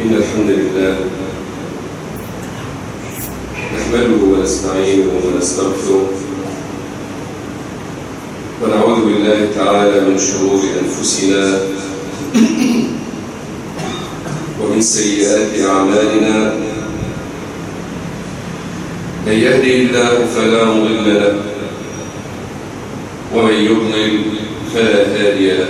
إن الحمد لله نحمده ونستعينه ونستغفره ونعوذ بالله تعالى من شرور أنفسنا ومن سيئات أعمالنا. من يهده الله فلا مضل له ومن يضلل فلا هادي له.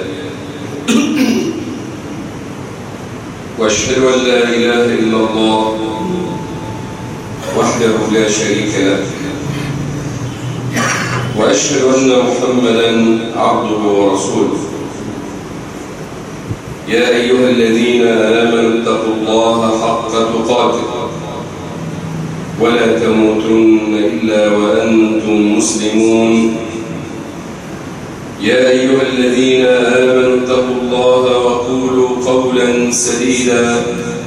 وأشهد أن لا إله إلا الله وحده لا شريك له، وأشهد أن محمدًا عبده ورسوله. يا أيها الذين آمنوا اتقوا الله حق تقاته ولا تموتن إلا وأنتم مسلمون. يا أيها الذين آمنوا اتقوا الله وقولوا قولا سديدا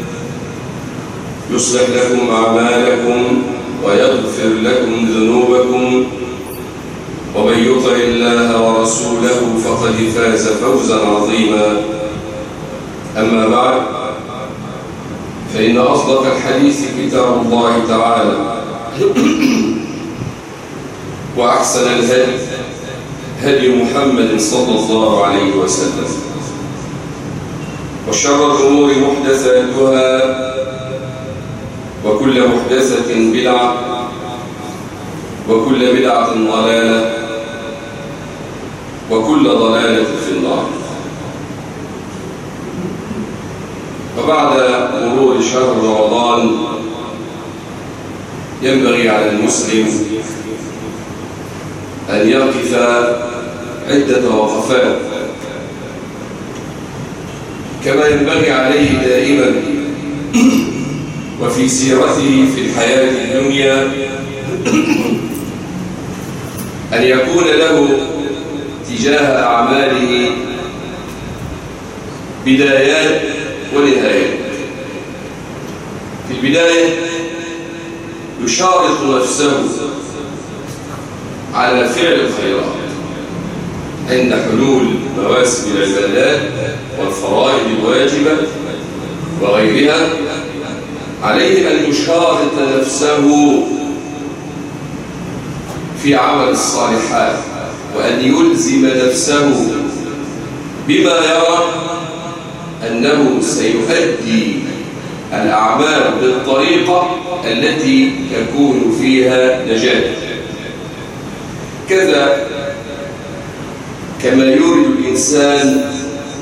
يصلح لكم أعمالكم ويغفر لكم ذنوبكم، ومن يطع الله ورسوله فقد فاز فوزا عظيما. أما بعد، فإن أصدق الحديث كتاب الله تعالى، وأحسن الهدي هدي محمد صلى الله عليه وسلم، وشر الأمور محدثاتها، وكل محدثة بدعة، وكل بدعة ضلالة، وكل ضلالة في النار. وبعد مرور شهر رمضان ينبغي على المسلم أن يقف عدة وقفات، كما ينبغي عليه دائما وفي سيرته في الحياة الدنيا أن يكون له تجاه أعماله بدايات ونهايات. في البداية يشارك نفسه على فعل الخيرات عند حلول مواسم العبادات والفرائض الواجبة وغيرها. عليه أن يشارك نفسه في عمل الصالحات، وأن يلزم نفسه بما يرى أنه سيؤدي الأعمال بالطريقة التي تكون فيها نجاة. كذا كما يورد الإنسان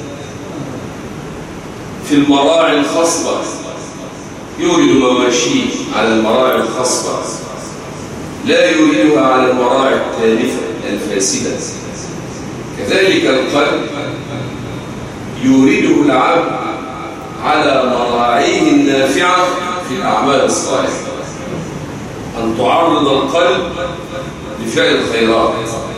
في المراعي الخصبة، يورد مواشيه على المراعي الخصبة، لا يريدها على المراعي التالفة الفاسدة. كذلك القلب يريده العبد على مراعيه النافعة في الأعمال الصالحة، أن تعرض القلب لفعل الخيرات،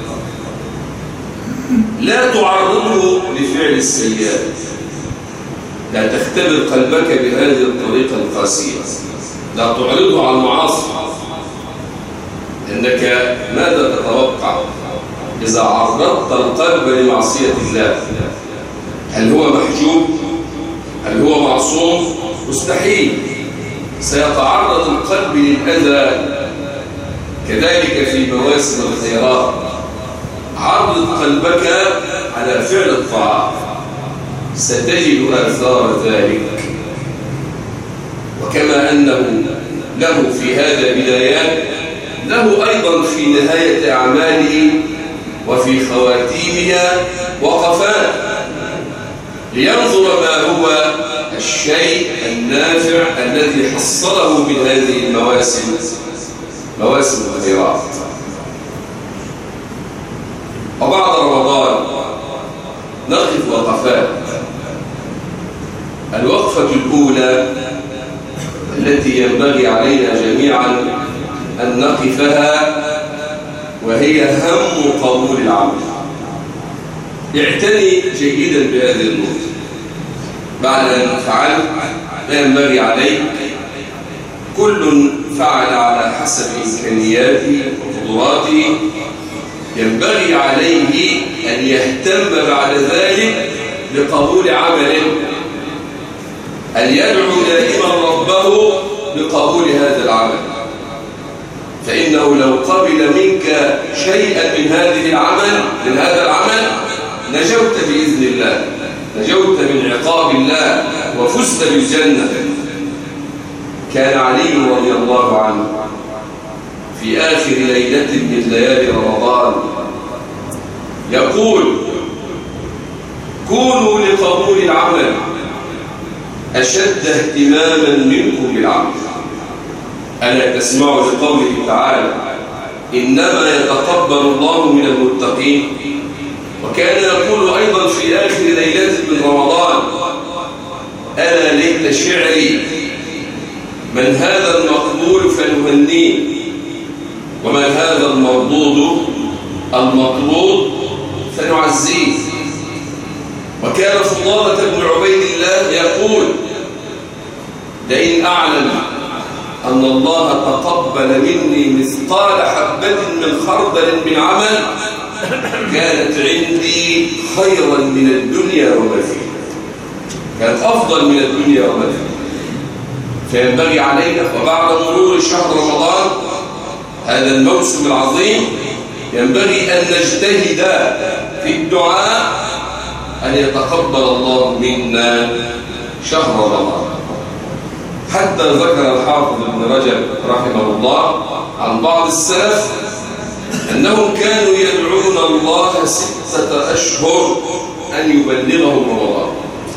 لا تعرضه لفعل السيئات. لا تختبر قلبك بهذه الطريقة القاسية، لا تعرضه على المعاصي. إنك ماذا تتوقع إذا عرضت القلب لمعصية الله؟ هل هو محجوب؟ هل هو معصوم؟ مستحيل، سيتعرض القلب للأذى. كذلك في مواسم الخيرات عرض قلبك على فعل الطاعات، ستجد آثار ذلك. وكما أنه له في هذا بدايات، له أيضا في نهاية أعماله وفي خواتيمها وقفات، لينظر ما هو الشيء النافع الذي حصله من هذه المواسم، مواسم الخيرات. وبعد رمضان نقف وقفات. الوقفة الأولى التي ينبغي علينا جميعا أن نقفها وهي هم قبول العمل. اعتني جيدا بهذه النقطة. بعد أن فعلت ما ينبغي عليك، كل فعل على حسب إمكانياته وقدراته، ينبغي عليه أن يهتم بعد ذلك بقبول عمله. أن يدعو دائما ربه بقبول هذا العمل، فإنه لو قبل منك شيئا من هذا العمل نجوت بإذن الله، نجوت من عقاب الله وفزت بالجنة. كان علي رضي الله عنه في آخر ليلة من ليالي رمضان يقول: كونوا لقبول العمل أشد اهتماما منكم بالعمل. ألا تسمعوا لقوله تعالى: إنما يتقبل الله من المتقين. وكان يقول أيضا في آخر ليلة من رمضان: ألا ليت شعري من هذا المقبول فنهنيه، ومن هذا المطرود فنعزيه. وكان فضالة بن عبيد الله يقول: لئن أعلم أن الله تقبل مني مثقال حبة من خردل من عمل كانت عندي خيرا من الدنيا وما فيها، كانت أفضل من الدنيا وما فيها. فينبغي علينا وبعد مرور شهر رمضان هذا الموسم العظيم ينبغي أن نجتهد في الدعاء أن يتقبل الله منا شهر رمضان. حتى ذكر الحافظ ابن رجب رحمه الله عن بعض السلف أنهم كانوا يدعون الله 6 أشهر أن يبلغهم رمضان،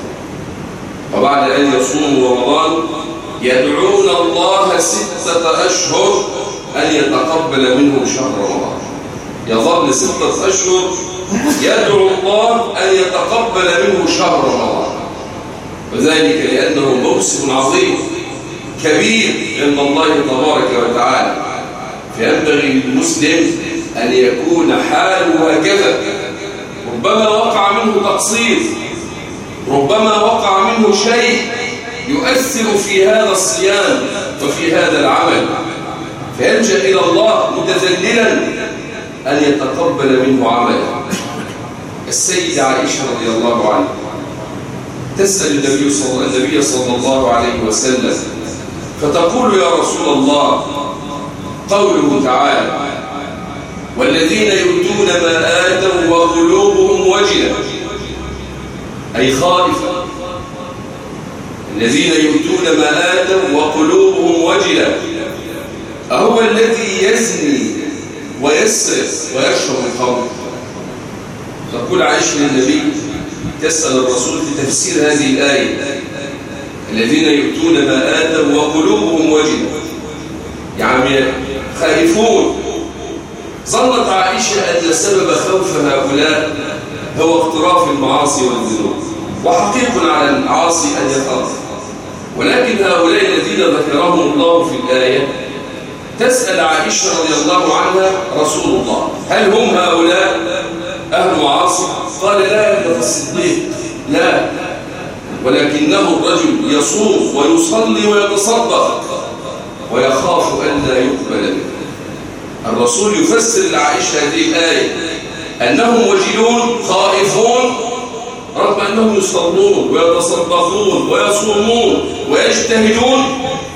وبعد أن يصوموا رمضان يدعون الله 6 أشهر أن يتقبل منهم شهر رمضان. يظل 6 أشهر يدعو الله أن يتقبل منه شهر رمضان، وذلك لأنه موسم عظيم كبير عند الله تبارك وتعالى. فينبغي للمسلم أن يكون حاله هكذا. ربما وقع منه تقصير، ربما وقع منه شيء يؤثر في هذا الصيام وفي هذا العمل، فيلجأ إلى الله متذللا أن يتقبل منه عمله. السيدة عائشة رضي الله عنها تسأل النبي صلى الله عليه وسلم فتقول: يا رسول الله، قوله تعالى: والذين يؤتون ما آتوا وقلوبهم وجلة، أي خائفة. الذين يؤتون ما آتوا وقلوبهم وجلة، أهو الذي يزني ويسرق ويشرب الخمر؟ تقول عائشة للنبي تسأل الرسول في تفسير هذه الآية: الذين يؤتون ما آتوا وقلوبهم وجلة، يعني خائفون. ظنت عائشة أن سبب خوف هؤلاء هو اقتراف المعاصي والذنوب، وحقيق على العاصي أن يخاف، ولكن هؤلاء الذين ذكرهم الله في الآية تسأل عائشة رضي الله عنها: رسول الله، هل هم هؤلاء أهل معاصي؟ قال: لا يا الصديق، لا، ولكنه الرجل يصوم ويصلي ويتصدق ويخاف أن لا يقبل منه. الرسول يفسر لعائشة هذه الآية أنهم وجلون خائفون رغم أنهم يصلون ويتصدقون ويصومون ويجتهدون،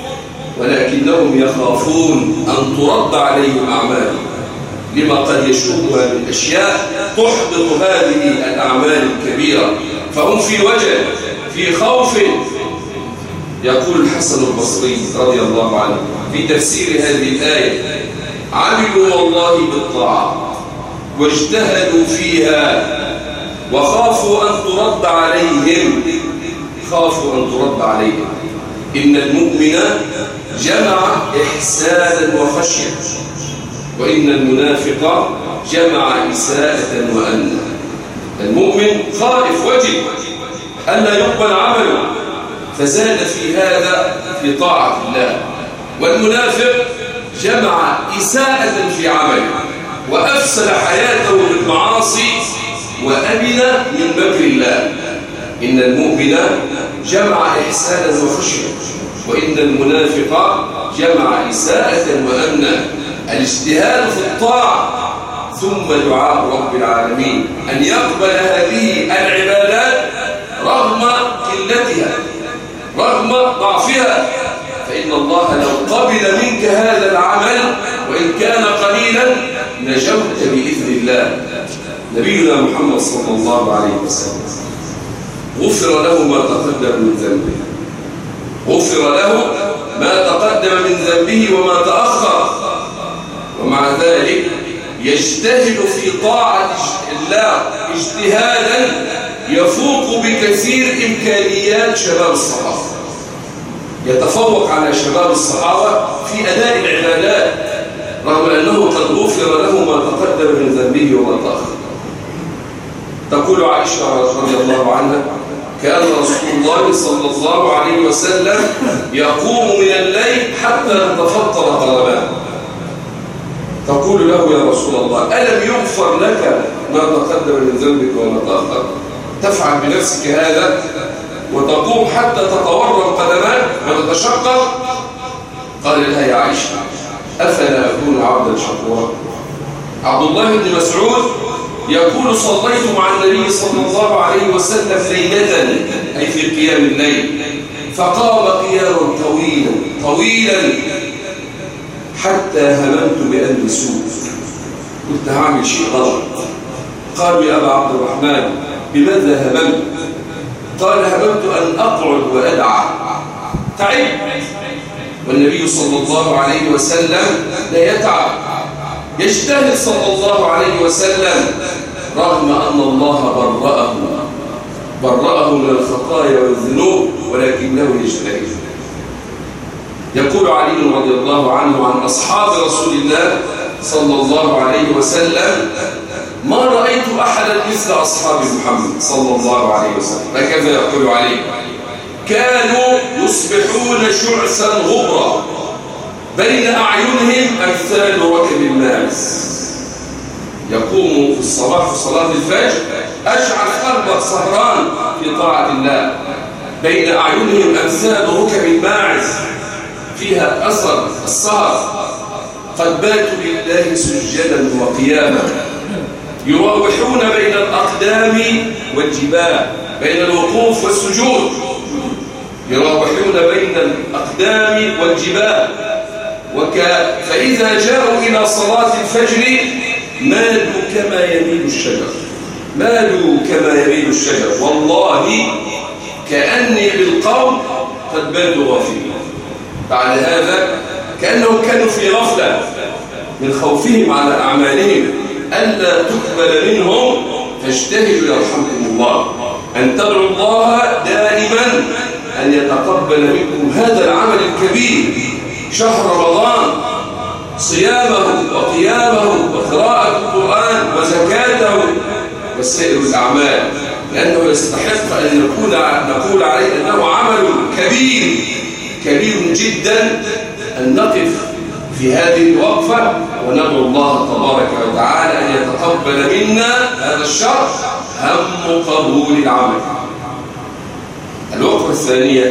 ولكنهم يخافون أن ترد عليهم أعمالهم لما قد يشوبها من أشياء تحبط هذه الأعمال الكبيرة، فهم في وجل، في خوف. يقول الحسن البصري رضي الله عنه في تفسير هذه الآية: عملوا والله بالطاعة واجتهدوا فيها وخافوا أن ترد عليهم، خافوا أن ترد عليهم. إن المؤمن جمع إحسانا وخشية، وإن المنافق جمع إساءة وأمنا. المؤمن خائف وجل ألا يقبل عمله فزاد في هذا في طاعة الله، والمنافق جمع إساءة في عمله وأفسد حياته بالمعاصي وأمن من مكر الله. إن المؤمن جمع إحسانا وخشية، وإن المنافق جمع إساءة وأمنا. الاجتهاد في الطاعة ثم دعاء رب العالمين أن يقبل هذه العبادات رغم قلتها رغم ضعفها، فإن الله لو قبل منك هذا العمل وإن كان قليلا نجوت بإذن الله. نبينا محمد صلى الله عليه وسلم غفر له ما تقدم من ذنبه، غفر له ما تقدم من ذنبه وما تأخر، ومع ذلك يجتهد في طاعة الله اجتهادا يفوق بكثير إمكانيات شباب الصحابة، يتفوق على شباب الصحابة في أداء العبادات رغم أنه قد غفر له ما تقدم من ذنبه وما تأخر. تقول عائشة رضي الله عنها: كان رسول الله صلى الله عليه وسلم يقوم من الليل حتى تتفطر قدماه. تقول له: يا رسول الله، ألم يغفر لك ما تقدم من ذنبك وما تأخر؟ تفعل بنفسك هذا وتقوم حتى تتورم قدماك وتتشقق؟ قال لها: يا عائشة، أفلا أكون عبدا شكورا؟ عبد الله بن مسعود يقول: صليت مع النبي صلى الله عليه وسلم ليلة، أي في قيام الليل، فقام قياما طويلا طويلا حتى هممت بأن أسوء، قلت هعمل شيء غلط. قالوا: يا أبا عبد الرحمن، بماذا هممت؟ قال: هممت أن أقعد وأدعى، تعب. والنبي صلى الله عليه وسلم لا يتعب، يجتهد صلى الله عليه وسلم رغم أن الله برأه من الخطايا والذنوب، ولكنه يجتهد. يقول علي رضي الله عنه عن أصحاب رسول الله صلى الله عليه وسلم: ما رأيت أحدا مثل أصحاب محمد صلى الله عليه وسلم. هكذا يقول علي: كانوا يصبحون شعثا غبرا بين أعينهم أمثال ركب الماعز. يقوم في الصباح في صلاة الفجر أشعث أكبر سهران في طاعة الله، بين أعينهم أمثال ركب الماعز، فيها أثر السهر، قد باتوا لله سجدا وقياما، يراوحون بين الأقدام والجبال، بين الوقوف والسجود، يراوحون بين الأقدام والجبال. فإذا جاءوا إلى صلاة الفجر مالوا كما يميل الشجر، مالوا كما يميل الشجر، والله كأني بالقوم قد باتوا غافلين. بعد هذا كأنهم كانوا في غفلة من خوفهم على أعمالهم ألا تقبل منهم، فاجتهدوا يرحمكم الله أن تدعوا الله دائما أن يتقبل منكم هذا العمل الكبير، شهر رمضان، صيامه وقيامه وقراءة القرآن وزكاته وسائر الأعمال، لأنه يستحق أن نقول عليه أنه عمل كبير كبير جدا، أن نقف في هذه الوقفة وندعو الله تبارك وتعالى أن يتقبل منا هذا الشهر هم قبول العمل. الوقفة الثانية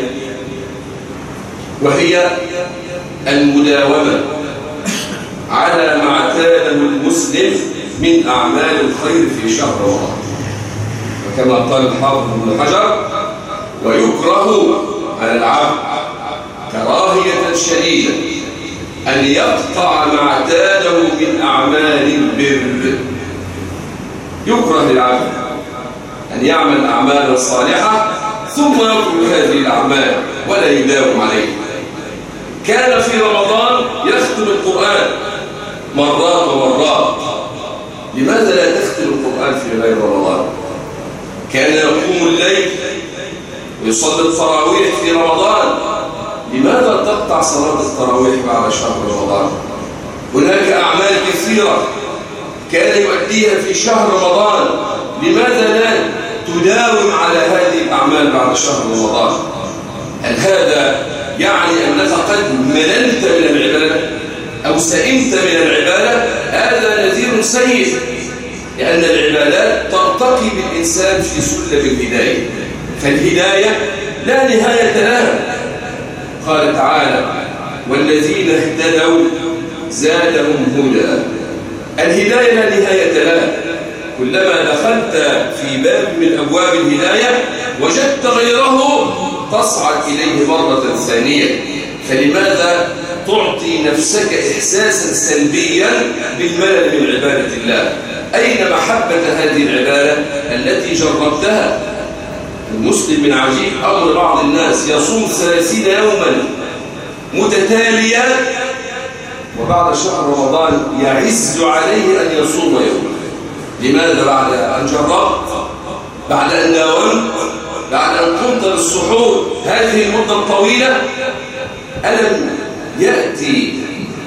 وهي المداومة على ما اعتاده المسلم من أعمال الخير في شهر رمضان. وكما قال الحافظ ابن حجر: ويكره على العبد كراهية شديدة أن يقطع ما اعتاده من أعمال البر. يكره للعبد أن يعمل أعمالا صالحة ثم يترك هذه الأعمال ولا يداوم عليها. كان في رمضان يختم القرآن مرات ومرات، لماذا لا تختم القرآن في غير رمضان؟ كان يقوم الليل ويصلي التراويح في رمضان، لماذا تقطع صلاة التراويح بعد شهر رمضان؟ هناك أعمال كثيرة كان يؤديها في شهر رمضان، لماذا لا تداوم على هذه الأعمال بعد شهر رمضان؟ هل هذا يعني أنك قد مللت من العبادة أو سئمت من العبادة؟ هذا نذير سيء، لأن العبادات ترتقي بالإنسان في سلم الهداية، فالهداية لا نهاية لها. قال تعالى: والذين اهتدوا زادهم هدى. الهداية لا نهاية لها، كلما دخلت في باب من أبواب الهداية وجدت غيره تصعد إليه مرة ثانية. فلماذا تعطي نفسك إحساسا سلبيا بالملل من عبادة الله؟ أين محبة هذه العبادة التي جربتها؟ المسلم من عجيب أمر بعض الناس يصوم 30 يوما متتاليا، وبعد شهر رمضان يعز عليه أن يصوم يوما. لماذا؟ بعد أن جربت، بعد أن داومت، بعد أن قمت بالسحور هذه المدة الطويلة. ألم يأتي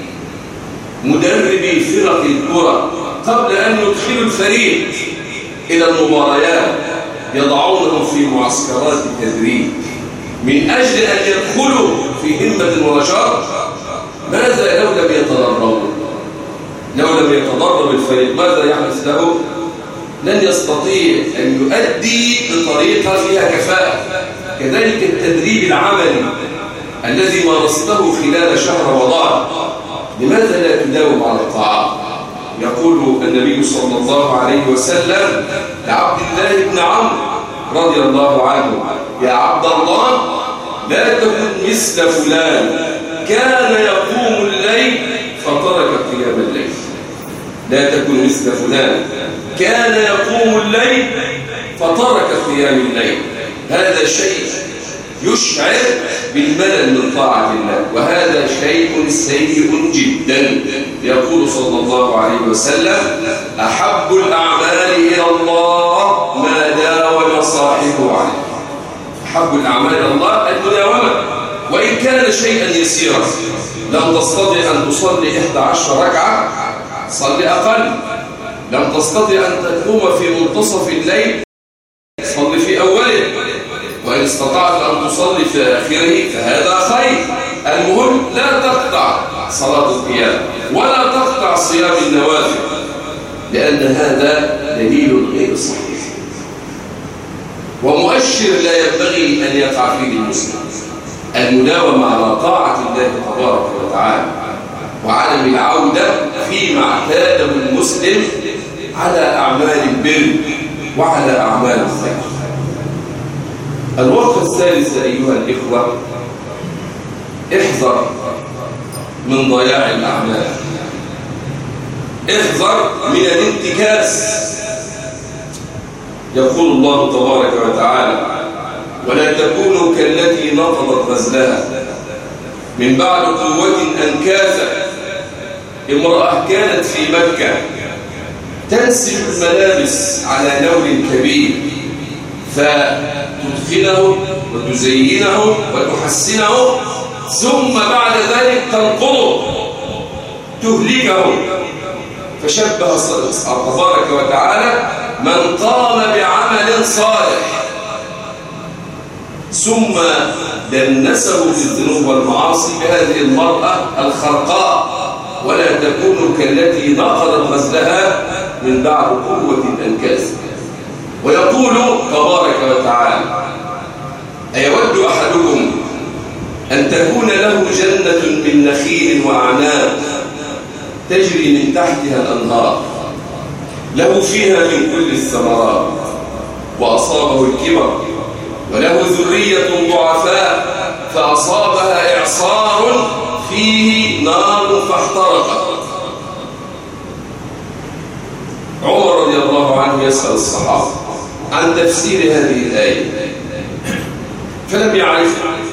مدربي فرق الكرة قبل أن يدخلوا الفريق إلى المباريات يضعونهم في معسكرات التدريب من أجل أن يدخلوا في همة ونشاط؟ ماذا لو لم يتدربوا؟ لو لم يتدرب الفريق ماذا يحدث له؟ لن يستطيع أن يؤدي بطريقة فيها كفاءة. كذلك التدريب العملي الذي مارسته خلال شهر رمضان، لماذا لا تداوم على الطاعات؟ يقول النبي صلى الله عليه وسلم لعبد الله بن عمرو رضي الله عنه: يا عبد الله، لا تكن مثل فلان كان يقوم الليل فترك قيام الليل. لا تكن مثل فلان كان يقوم الليل فترك قيام الليل. هذا شيء يشعر بالملل من طاعة الله، وهذا شيء سيء جدا. يقول صلى الله عليه وسلم: أحب الأعمال إلى الله ما داوم صاحبه عليه. أحب الأعمال إلى الله المداومة، وإن كان شيئا يسيرا. لم تستطع أن تصلي 11 ركعة، صلي أقل. لم تستطع أن تقوم في منتصف الليل، صلي في أوله. وإن استطعت أن تصلي في آخره فهذا خير. المهم لا تقطع صلاة القيام ولا تقطع صيام النوافل، لأن هذا دليل غير صحيح ومؤشر لا ينبغي أن يقع فيه المسلم. المداومة على طاعة الله تبارك وتعالى وعدم العودة فيما اعتاده المسلم على أعمال البر وعلى أعمال الخير. الوقفة الثالثة أيها الإخوة: احذر من ضياع الأعمال، احذر من الانتكاس. يقول الله تبارك وتعالى: ولا تكونوا كالتي نقضت غزلها من بعد قوة أنكاثا. امرأة كانت في مكة تنسج الملابس على نول كبير فتدخله وتزينه وتحسنه، ثم بعد ذلك تنقضه تهلكه. فشبه الله تبارك وتعالى من قام بعمل صالح ثم دنسه بالذنوب والمعاصي بهذه المرأة الخرقاء. ولا تكونوا كالتي نقضت غزلها من بعد قوة أنكاثا. ويقول تبارك وتعالى: أيود أحدكم أن تكون له جنة من نخيل وأعناب تجري من تحتها الأنهار له فيها من كل الثمرات وأصابه الكبر وله ذرية ضعفاء فأصابها إعصار فيه نار فاحترقت. عمر رضي الله عنه يسأل الصحابة عن تفسير هذه الآية فلم يعرف،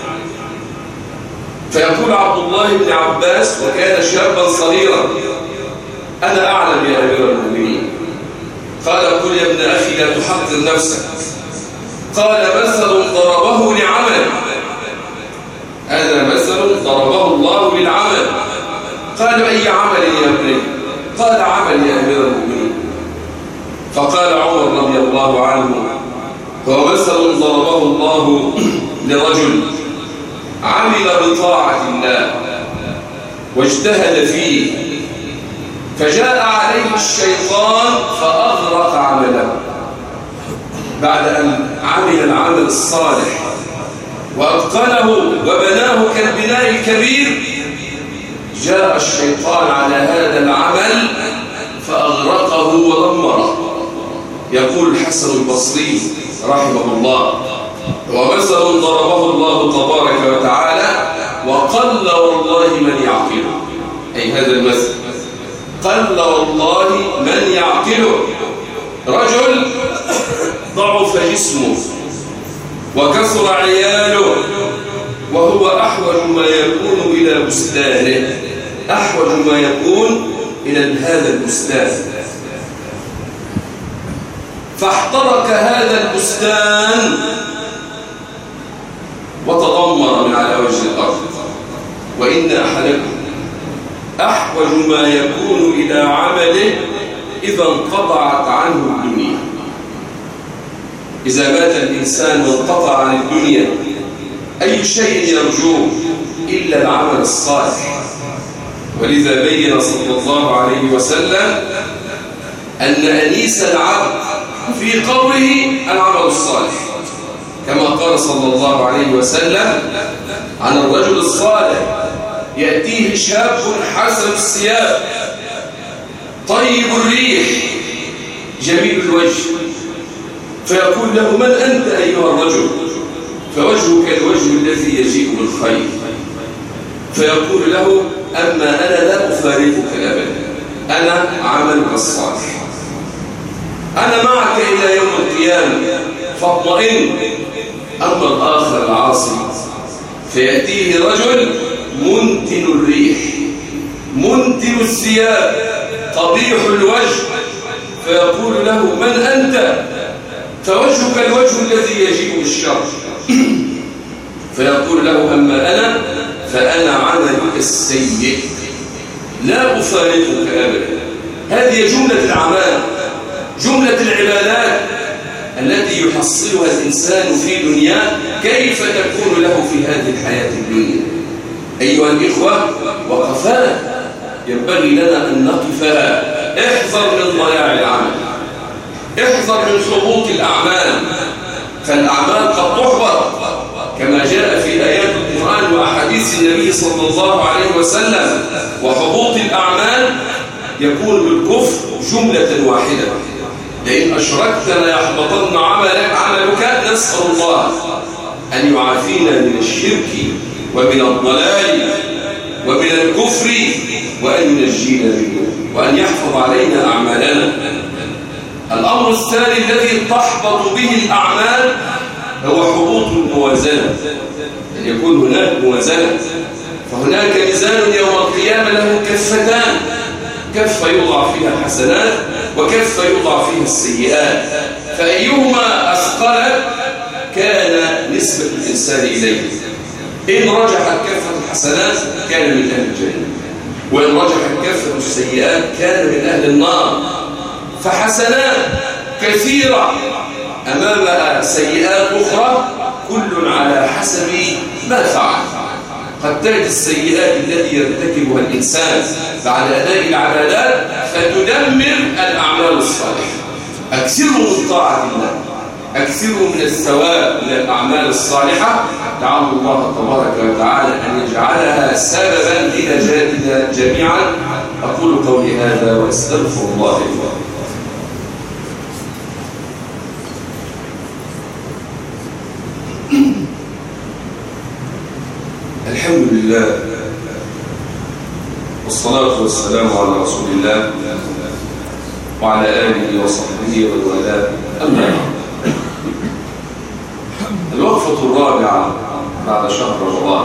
فيقول عبد الله بن عباس وكان شابا صغيرا: أنا أعلم يا أمير المؤمنين. قال: قل يا ابن أخي لا تحقر نفسك. قال: مثل ضربه لعمل. هذا مثل ضربه الله للعمل. قال: أي عمل يا ابني؟ قال: عمل يا أمير المؤمنين. فقال عمر رضي الله عنه: هو مثل ضربه الله لرجل عمل بطاعة الله واجتهد فيه فجاء عليه الشيطان فأغرق عمله. بعد أن عمل العمل الصالح وأتقنه وبناه كالبناء الكبير، جاء الشيطان على هذا العمل فأغرقه ودمره. يقول الحسن البصري رحمه الله: ومثل ضربه الله تبارك وتعالى وقل والله من يعقله، أي هذا المثل قل والله من يعقله. رجل ضعف جسمه وكثر عياله وهو أحوج ما يكون إلى بستانه، أحوج ما يكون إلى هذا البستان، فاحترق هذا البستان وتدمر من على وجه الأرض. وإن أحدكم أحوج ما يكون إلى عمله إذا انقطعت عنه الدنيا. إذا مات الإنسان وانقطع عن الدنيا أي شيء يرجوه إلا العمل الصالح. ولذا بين صلى الله عليه وسلم أن أنيس العبد في قوله العمل الصالح، كما قال صلى الله عليه وسلم عن الرجل الصالح يأتيه شاب حسن الثياب طيب الريح جميل الوجه، فيقول له من أنت أيها الرجل؟ فوجهك الوجه الذي يجيء بالخير. فيقول له أما أنا لا أفارقك أبدا، أنا عملك الصالح، أنا معك إلى يوم القيامة فاطمئن. أما الآخر العاصي فيأتيه رجل منتن الريح منتن الثياب قبيح الوجه، فيقول له من أنت؟ فوجهك الوجه الذي يجيء بالشر. فيقول له أما أنا فأنا عملك السيء لا أفارقك أبدا. هذه جملة الأعمال، جملة العبادات التي يحصلها الإنسان في دنياه كيف تكون له في هذه الحياة الدنيا. أيها الإخوة، وقفات ينبغي لنا أن نقفها. احذر من ضياع العمل، احذر من حبوط الأعمال، فالأعمال قد تحبط كما جاء في آيات القرآن وأحاديث النبي صلى الله عليه وسلم. وحبوط الأعمال يكون بالكفر جملة واحدة، لئن أشركت ليحبطن عملك. نسأل الله أن يعافينا من الشرك ومن الضلال ومن الكفر وأن ينجينا منه وأن يحفظ علينا أعمالنا. الأمر الثاني الذي تحبط به الأعمال هو حبوط الموازنة، أن يكون هناك موازنة. فهناك ميزان يوم القيامة له كفتان، كفة يوضع فيها الحسنات وكفة يوضع فيها السيئات، فأيهما أثقلت كان نسبة الإنسان إليه. إن رجحت كفة الحسنات كان من أهل الجنة، وإن رجحت كفة السيئات كان من أهل النار. فحسنات كثيرة أمام سيئات أخرى، كل على حسب ما فعل. قد تأتي السيئات التي يرتكبها الإنسان بعد أداء العبادات فتدمر الأعمال الصالحة. أكثروا من طاعة الله، أكثروا من الثواب من الأعمال الصالحة، لعل الله تبارك وتعالى أن يجعلها سببا لنجاتنا جميعا. أقول قولي هذا وأستغفر الله لي ولكم. الحمد لله والصلاة والسلام على رسول الله وعلى آله وصحبه ومن والاه. أما بعد، الوقفة الرابعة بعد شهر رمضان.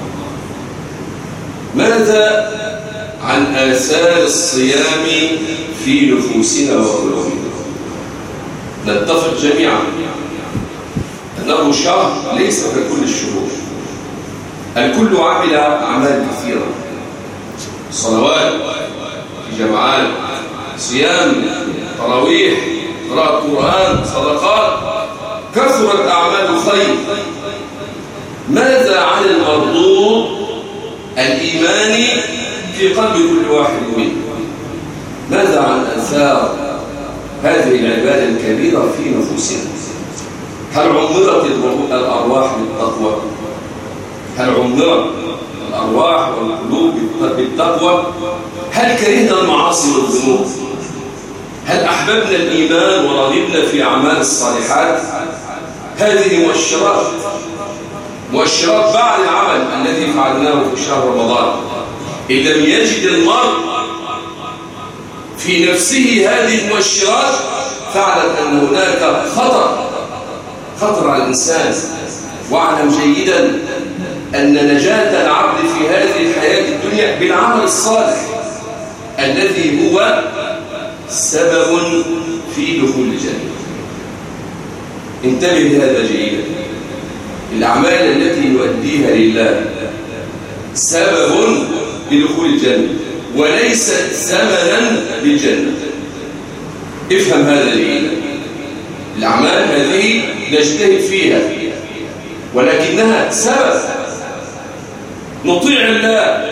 ماذا عن آثار الصيام في نفوسنا وقلوبنا؟ نتفق جميعا أنه شهر ليس ككل الشهور، الكل عمل أعمال كثيرة، صلوات في جماعات، صيام، تراويح، قراءة قرآن، صدقات، كثرت أعمال الخير. ماذا عن المردود الإيماني في قلب كل واحد منا؟ ماذا عن آثار هذه العبادة الكبيرة في نفوسنا؟ هل عمرت الأرواح بالتقوى؟ هل عمرت الأرواح والقلوب بالتقوى؟ هل كرهنا المعاصي والذنوب؟ هل أحببنا الإيمان ورغبنا في أعمال الصالحات؟ هذه مؤشرات بعد العمل الذي فعلناه في شهر رمضان. إن لم يجد المرء في نفسه هذه المؤشرات فاعلم أن هناك خطر على الإنسان. واعلم جيدا أن نجاة العبد في هذه الحياة الدنيا بالعمل الصالح الذي هو سبب في دخول الجنة. انتبه لهذا جيدا. الأعمال التي نؤديها لله سبب لدخول الجنة وليست ثمنا للجنة. افهم هذا جيدا. الأعمال هذه نجتهد فيها ولكنها سبب نطيع الله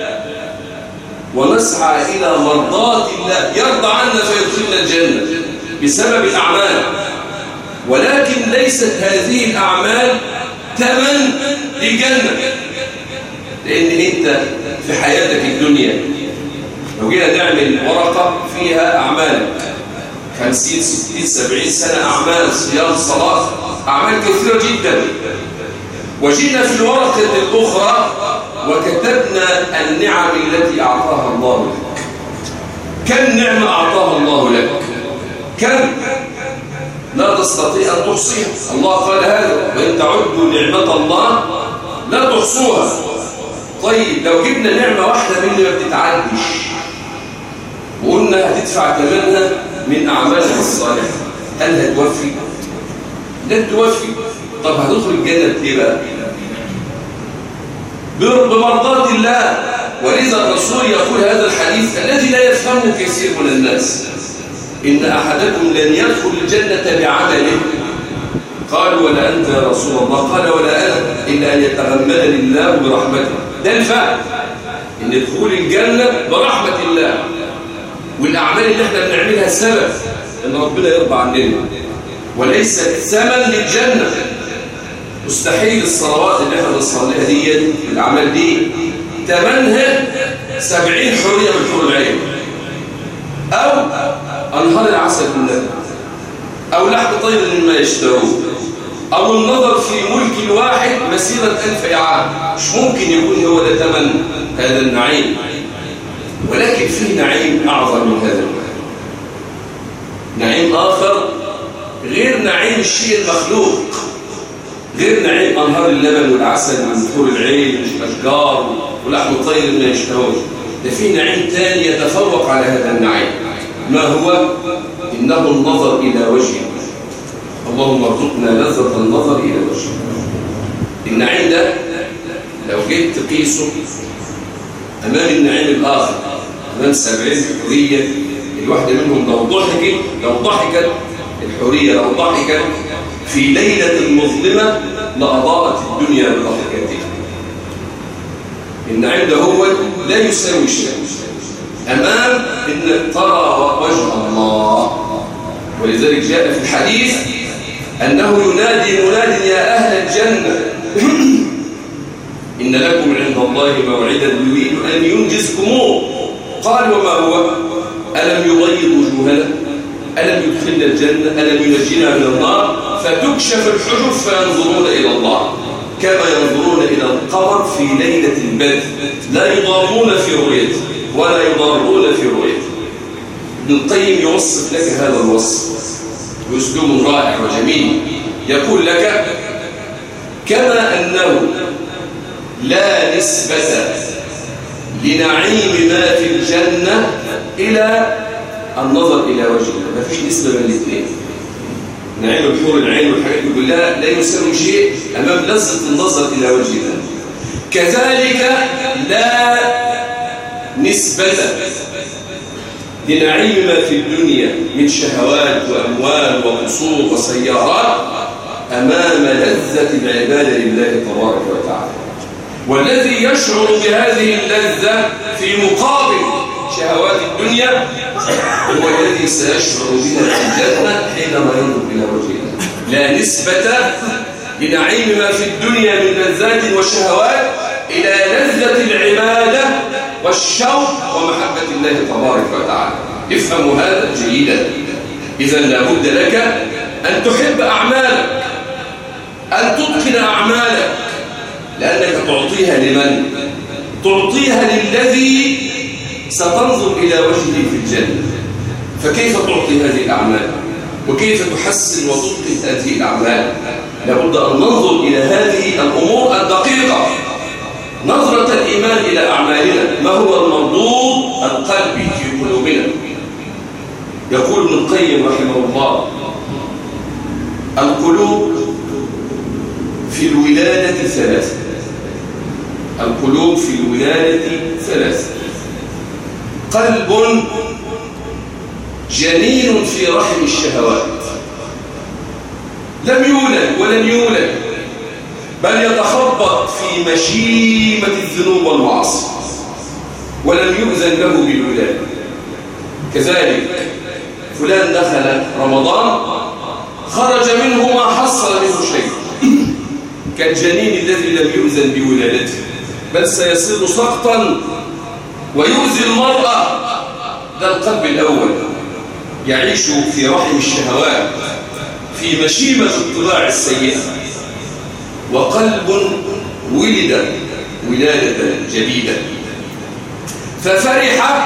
ونسعى إلى مرضات الله يرضى عنا فيدخلنا الجنة بسبب الأعمال، ولكن ليست هذه الأعمال ثمن للجنة. لأن أنت في حياتك الدنيا لو جينا نعمل ورقة فيها أعمالك 50 60 70 سنة أعمال صيام صلاة أعمال كثيرة جدا، وجينا في الورقة الأخرى وكتبنا النعم التي أعطاها الله لك. كم نعمة أعطاها الله لك؟ كم؟ لا تستطيع أن تحصيها. الله قال هذا وإن تعدوا نعمة الله لا تحصوها. طيب لو جبنا نعمة واحدة منها ما بتتعدش وقلنا هتدفع ثمنها من أعمالك الصالحة، هل هتوفي؟ لن توفي. طب هتدخل الجنة ليه بقى؟ بمرضات الله. ولذا الرسول يقول هذا الحديث الذي لا يفهمه كثير من الناس: إن أحدكم لن يدخل الجنة بعمله. قالوا ولا أنت يا رسول الله؟ قال ولا أنا إلا أن يتغمدني الله برحمته. ده الفهم، إن دخول الجنة برحمة الله، والأعمال اللي احنا بنعملها سبب إن ربنا يرضى عننا وليست ثمن للجنة. مستحيل الصلوات اللي احنا بنصليها دي الأعمال دي ثمنها 70 حورية من حور العين، أو أنهار العسل بالنبي، أو لحم طير مما يشتهون، أو النظر في ملك الواحد مسيرة 1000 عام. مش ممكن يكون هو ده ثمن هذا النعيم. ولكن فيه نعيم أعظم من هذا نعيم آخر غير نعيم الشيء المخلوق، غير نعيم أنهار اللبن والعسل وحور العين والأشجار ولحم الطير ما يشتهوش. ده فيه نعيم ثاني يتفوق على هذا النعيم. ما هو؟ إنه النظر إلى وجهه. اللهم ارزقنا لذة النظر إلى وجهه. النعيم ده لو جيت تقيسه أمام النعيم الآخر، أمام 70 حورية، الواحدة منهم لو ضحكت الحورية لو ضحكت في ليلة مظلمة لأضاءت الدنيا بضحكتها. النعيم ده هو لا يساوي شيء أمام إن ترى وجه الله. ولذلك جاء في الحديث أنه ينادي مناد يا أهل الجنة إن لكم عند الله موعدا يريد أن ينجزكموه. قال وما هو؟ ألم يبيض وجوهنا؟ ألم يدخلنا الجنة؟ ألم ينجينا من النار؟ فتكشف الحجب فينظرون إلى الله كما ينظرون إلى القمر في ليلة البدر، لا يضامون في رؤيته ولا يضارون في رؤيته. ابن القيم يوصف لك هذا الوصف بأسلوب رائع وجميل. يقول لك كما أنه لا نسبة لنعيم ما في الجنة إلى النظر إلى وجه الله، ما فيش نسبة بين الاثنين. نعيم الحور العين والحاجات دي كلها لا يساوي شيء أمام لذة النظر إلى وجه الله. كذلك لا نسبة لنعيم ما في الدنيا من شهوات وأموال وقصور وسيارات أمام لذة العبادة لله تبارك وتعالى. والذي يشعر بهذه اللذة في مقابل شهوات الدنيا هو الذي سيشعر بها في الجنة حينما ينظر إلى وجه الله. لا نسبة لنعيم ما في الدنيا من لذات وشهوات إلى لذة العبادة والشوق ومحبة الله تبارك وتعالى. افهموا هذا جيدا. إذن لابد لك أن تحب أعمالك أن تتقن أعمالك، لأنك تعطيها لمن؟ تعطيها للذي ستنظر إلى وجهه في الجنة. فكيف تعطي هذه الأعمال؟ وكيف تحسن وتتقن هذه الأعمال؟ لابد أن ننظر إلى هذه الأمور الدقيقة نظرة الإيمان إلى أعمالنا. ما هو المردود القلبي في قلوبنا؟ يقول ابن القيم رحمه الله: القلوب في الولادة ثلاثة. القلوب في الولادة ثلاثة: قلب جنين في رحم الشهوات، لم يولد ولن يولد، بل يتخبط في مشيمة الذنوب والمعاصي ولم يؤذن له بالولادة. كذلك فلان دخل رمضان خرج منه ما حصل منه شيء، كالجنين الذي لم يؤذن بولادته، بل سيصير سقطا ويؤذي المرأة. ده القلب الأول، يعيش في رحم الشهوات في مشيمة الطباع السيئة. وقلب ولد ولادة جديدة ففرح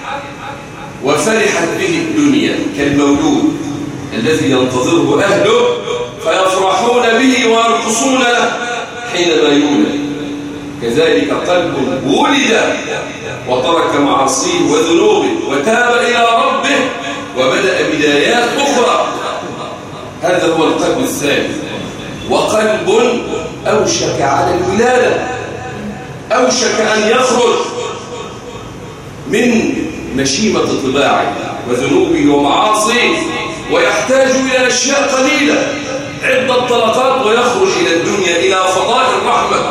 وفرحت به الدنيا، كالمولود الذي ينتظره أهله فيفرحون به ويرقصون له حينما يولد. كذلك قلب ولد وترك معاصيه وذنوبه وتاب إلى ربه وبدأ بدايات أخرى، هذا هو القلب الثاني. وقلب أوشك على الولادة، أوشك أن يخرج من مشيمة طباعه وذنوبه ومعاصيه ويحتاج إلى أشياء قليلة، عدة طلقات ويخرج إلى الدنيا إلى فضاء الرحمة.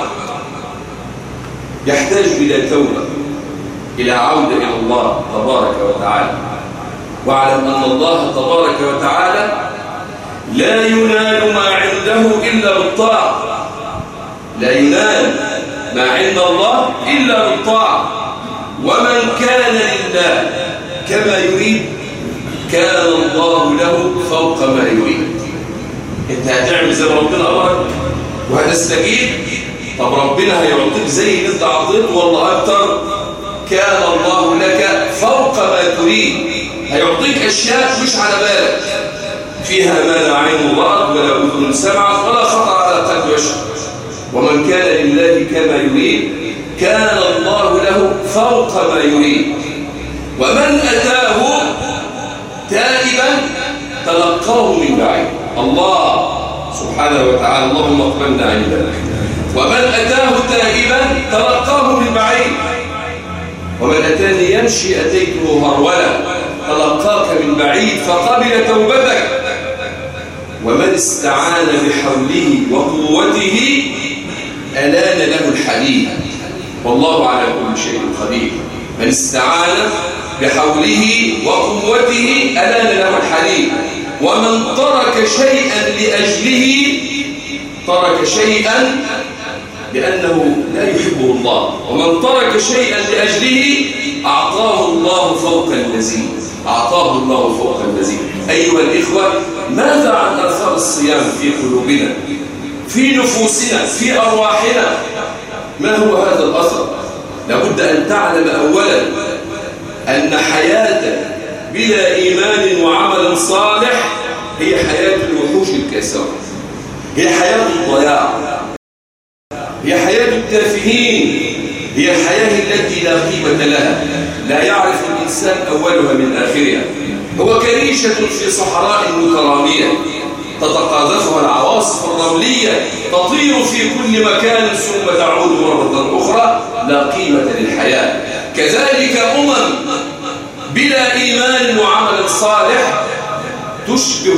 يحتاج إلى توبة، إلى عودة إلى الله تبارك وتعالى. واعلم أن الله تبارك وتعالى لا ينال ما عنده إلا بالطاعة. لا ينال ما عند الله إلا بالطاعة. ومن كان لله كما يريد كان الله له فوق ما يريد. انت هتعمل زي ما ربنا أمرك وهتستجيب، طب ربنا هيعطيك زي اللي انت عطيته والله أكتر. كان الله لك فوق ما تريد، هيعطيك أشياء مش على بالك، فيها ما لا عين رأت ولا أذن سمعت ولا خطر على قلب بشر. ومن كان لله كما يريد كان الله له فوق ما يريد. ومن أتاه تائبا تلقاه من بعيد. الله سبحانه وتعالى اللهم اقبلنا عندنا. ومن أتاه تائبا تلقاه من بعيد. ومن أتاني يمشي أتيته هرولا تلقاك من بعيد فقبل توبتك. ومن استعان بحوله وقوته ألان له الحديد، والله على كل شيء قدير. من استعان بحوله وقوته ألان له الحديد. ومن ترك شيئا لأجله ترك شيئا لأنه لا يحبه الله. ومن ترك شيئا لأجله أعطاه الله فوق المزيد. أعطاه الله فوق المزيد. أيها الإخوة، ماذا عن أثر الصيام في قلوبنا، في نفوسنا، في أرواحنا؟ ما هو هذا الأثر؟ لابد أن تعلم أولا أن حياة بلا إيمان وعمل صالح هي حياة الوحوش الكاسرة، هي حياة الضياع، هي حياة التافهين، هي الحياة التي لا قيمة لها، لا يعرف الإنسان أولها من آخرها. هو كريشة في صحراء مترامية تتقاذفها العواصف الرملية، تطير في كل مكان ثم تعود مرة أخرى، لا قيمة للحياة. كذلك بلا إيمان وعمل صالح تشبه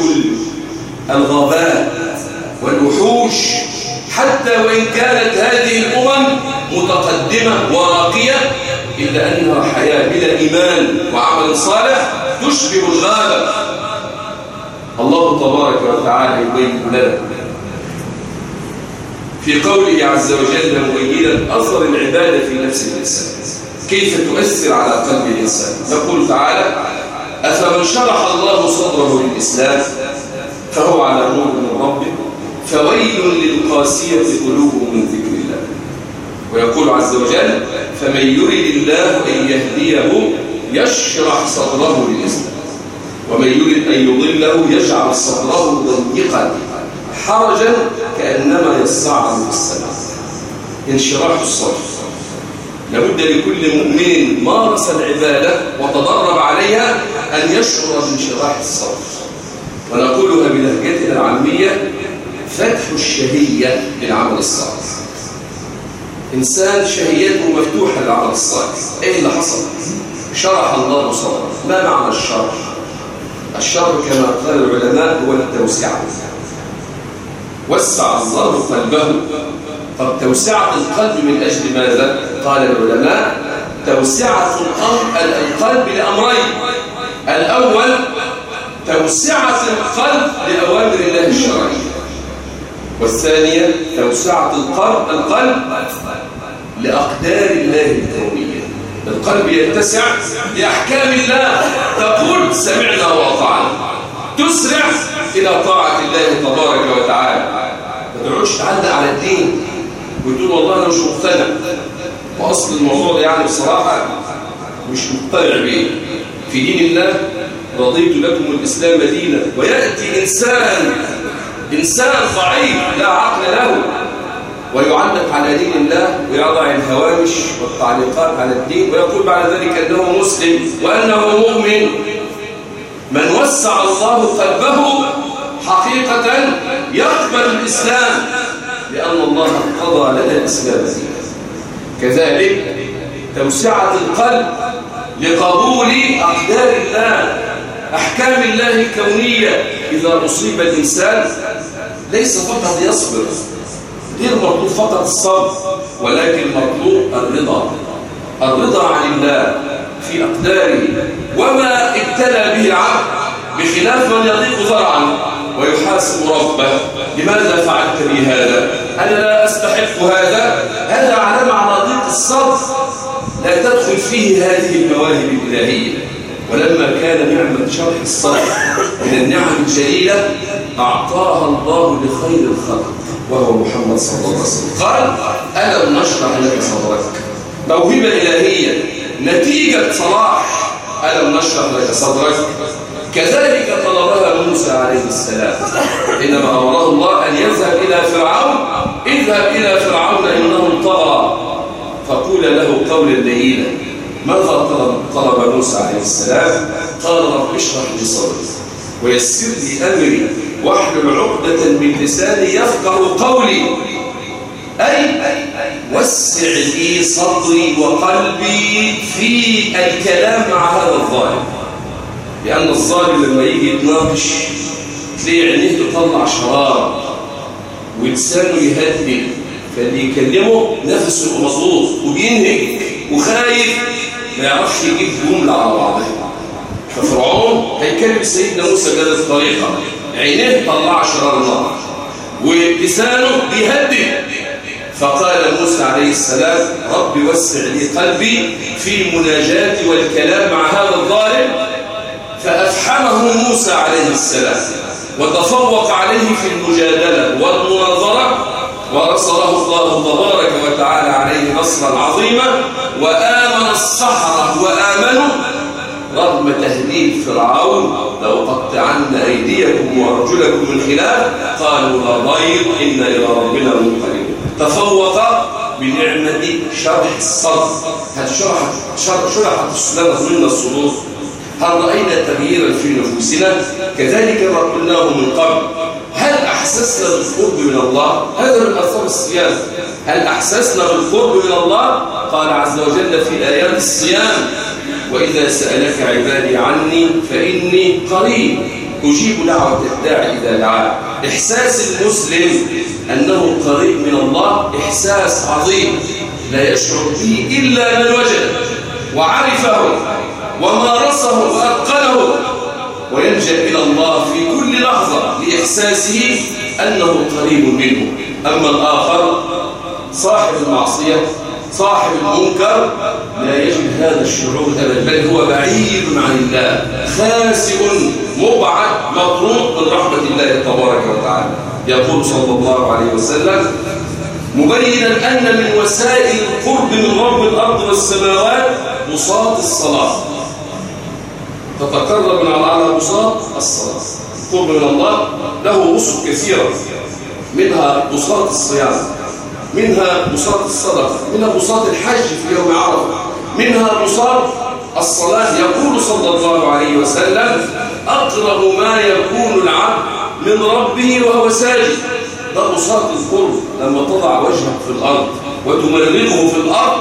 الغابات والوحوش، حتى وإن كانت هذه الأمم متقدمة وراقية إلا أنها حياة بلا إيمان وعمل صالح تشبه الغابة. الله تبارك وتعالى يبين لنا في قوله عز وجل مبينا أثر العبادة في نفس الإنسان، كيف تؤثر على قلب الإنسان. يقول تعالى: أفمن شرح الله صدره للإسلام فهو على نور من ربه فويل للقاسية قلوبهم من ذكر الله. ويقول عز وجل فمن يرد الله أن يهديه يشرح صدره للإسلام ومن يرد أن يضله يجعل صدره ضيقا حرجا كأنما يصعد في السماء. انشراح الصدر لابد لكل مؤمن مارس العبادة وتدرب عليها أن يشعر بانشراح الصدر. ونقولها بلهجتنا العامية فتح الشهية للعمل الصالح. إنسان شهيته مفتوحة للعمل الصالح. إيه اللي حصل؟ شرح الله صدره. ما معنى الشرح؟ الشرح كما قال العلماء هو التوسعة. وسع الله قلبه. طب توسعة القلب من أجل ماذا؟ قال العلماء توسعة القلب لأمرين. الأول توسعة القلب لأوامر الله الشرعية، والثانية توسعة القلب لأقدار الله الكونية. القلب يتسع لأحكام الله، تقول سمعنا وأطعنا، تسرع إلى طاعة الله تبارك وتعالى. ما تقعدش تعلق على الدين وتقول والله أنا مش مقتنع، وأصل الموضوع ده يعني بصراحة مش مقتنع بيه. في دين الله رضيت لكم الإسلام دينا، ويأتي إنسان ضعيف لا عقل له ويعلق على دين الله ويضع الهوامش والتعليقات على الدين ويقول بعد ذلك أنه مسلم وأنه مؤمن. من وسع الله قلبه حقيقة يقبل الإسلام لأن الله قضى لنا الإسلام دينا. كذلك توسعة القلب لقبول أقدار الله، أحكام الله الكونية. إذا أصيب الإنسان ليس فقط يصبر، غير مطلوب فقط الصبر، ولكن مطلوب الرضا عن الله في أقداره وما ابتلى به العبد، بخلاف من يضيق ذرعا ويحاسب ربه لماذا فعلت بي هذا؟ أنا لا أستحق هذا. هذا علامة على ضيق الصبر لا تدخل فيه هذه المواهب الإلهية. ولما كان نعمة شرح الصدر من النعم الجليلة أعطاها الله لخير الخلق وهو محمد صلى الله عليه وسلم. قال ألم نشرح لك صدرك، موهبة إلهية نتيجة صلاح ألم نشرح لك صدرك. كذلك طلبها موسى عليه السلام إنما أمره الله أن يذهب إلى فرعون، اذهب إلى فرعون إنه طغى فقول له قولا لينا. ماذا طلب موسى عليه السلام؟ قال رب اشرح لي صدري ويسر لي أمري واحلل عقدة من لساني يفقه قولي، أي وسع لي صدري وقلبي في الكلام مع هذا الظالم. لأن الظالم لما يجي يتناقش تلاقي عينيه تطلع شرار ولسانه يهدد، فاللي يكلمه نفسه مضغوط وبينهج وخايف ما يعرفش يجيب جملة على بعضها. ففرعون هيكلم سيدنا موسى بهذه الطريقة، عينيه طلع شرار النار ولسانه بيهدد. فقال موسى عليه السلام رب وسع لي قلبي في المناجاة والكلام مع هذا الظالم. فأفحمه موسى عليه السلام وتفوق عليه في المجادلة والمناظرة، ونصره الله تبارك وتعالى عليه نصرا عظيما. وآمن السحرة وآمنوا رغم تهديد فرعون لأقطعن أيديكم وأرجلكم من خلاف قالوا لا ريب إنا إلى ربنا منقلبون. تفوق بنعمة شرح الصدر. هل شرحت السلامة منا الصدور؟ هل رأينا تغييرا في نفوسنا؟ كذلك ما قلناه من قبل. هل أحسسنا بالقرب من الله؟ هذا من أثار الصيام. هل أحسسنا بالقرب من الله؟ قال عز وجل في آيات الصيام وإذا سألك عبادي عني فإني قريب أجيب دعوة الداعي إذا دعاه. إحساس المسلم أنه قريب من الله إحساس عظيم لا يشعر به إلا من وجد وعرفه ومارسه وأتقنه، ويلجأ إلى الله في كل لحظة لإحساسه أنه قريب منه. أما الآخر صاحب المعصية صاحب المنكر لا يجد هذا الشعور أبدا، بل هو بعيد عن الله، خاسئ مبعد مطرود من رحمة الله تبارك وتعالى. يقول صلى الله عليه وسلم مبينا أن من وسائل القرب من رب الأرض والسماوات بساط الصلاة. تتقرب من على بساط الصلاة. القرب من الله له بسط كثيرة، منها بساط الصيام، منها بساط الصدقة، منها بساط الحج في يوم عرفة، منها بساط الصلاة. يقول صلى الله عليه وسلم أقرب ما يكون العبد من ربه وهو ساجد. ده بساط القرب، لما تضع وجهك في الأرض وتمرغه في الأرض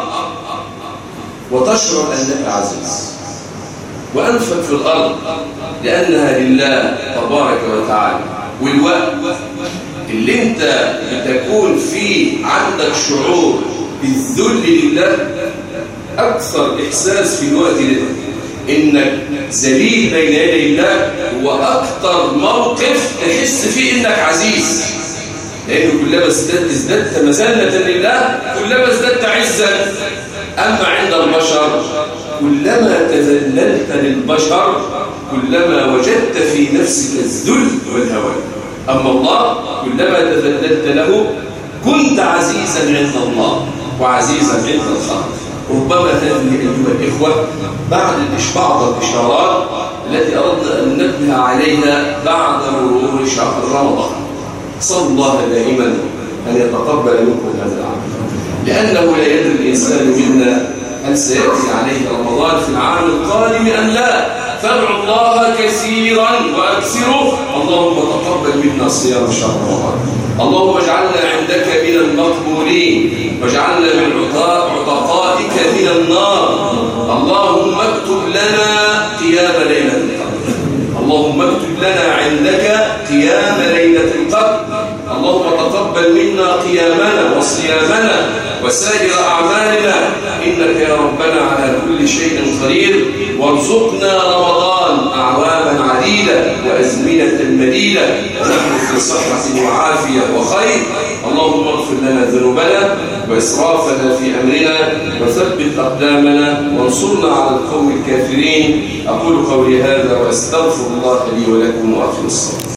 وتشعر أنك عزيز، وأنفك في الأرض لأنها لله تبارك وتعالى. والوقت اللي انت بتكون فيه عندك شعور بالذل لله، أكثر إحساس في الوقت ده إنك ذليل بين يدي الله، هو أكثر موقف تحس فيه إنك عزيز، لأنه كلما ازددت مذلة لله كلما ازددت عزا. أما عند البشر كلما تذللت للبشر كلما وجدت في نفسك الذل والهوان. أما الله كلما تذللت له كنت عزيزا عند الله وعزيزا عند الخلق. ربما هذه أيها الإخوة بعض الإشارات التي أردنا أن ننبه عليها بعد مرور شهر رمضان. صلى الله دائما أن يتقبل منكم هذا العمل، لأنه لا يدري الإنسان منا هل سيأتي عليه رمضان في العام القادم أم لا. فادعوا الله كثيرا وأكثروا. اللهم تقبل منا صيام شهر رمضان، اللهم اجعلنا عندك من المقبولين، واجعلنا من عتقائك من النار. اللهم اكتب لنا قيام ليلة القدر، اللهم اكتب لنا عندك قيام ليلة القدر. اللهم تقبل منا قيامنا وصيامنا وسائر أعمالنا، إنك يا ربنا على كل شيء قدير. وارزقنا رمضان أعواما عديدة وأزمنة مديدة ونحن في صحة وعافية وخير. اللهم اغفر لنا ذنوبنا وإسرافنا في أمرنا وثبت أقدامنا وانصرنا على القوم الكافرين. أقول قولي هذا وأستغفر الله لي ولكم وأقم الصلاة.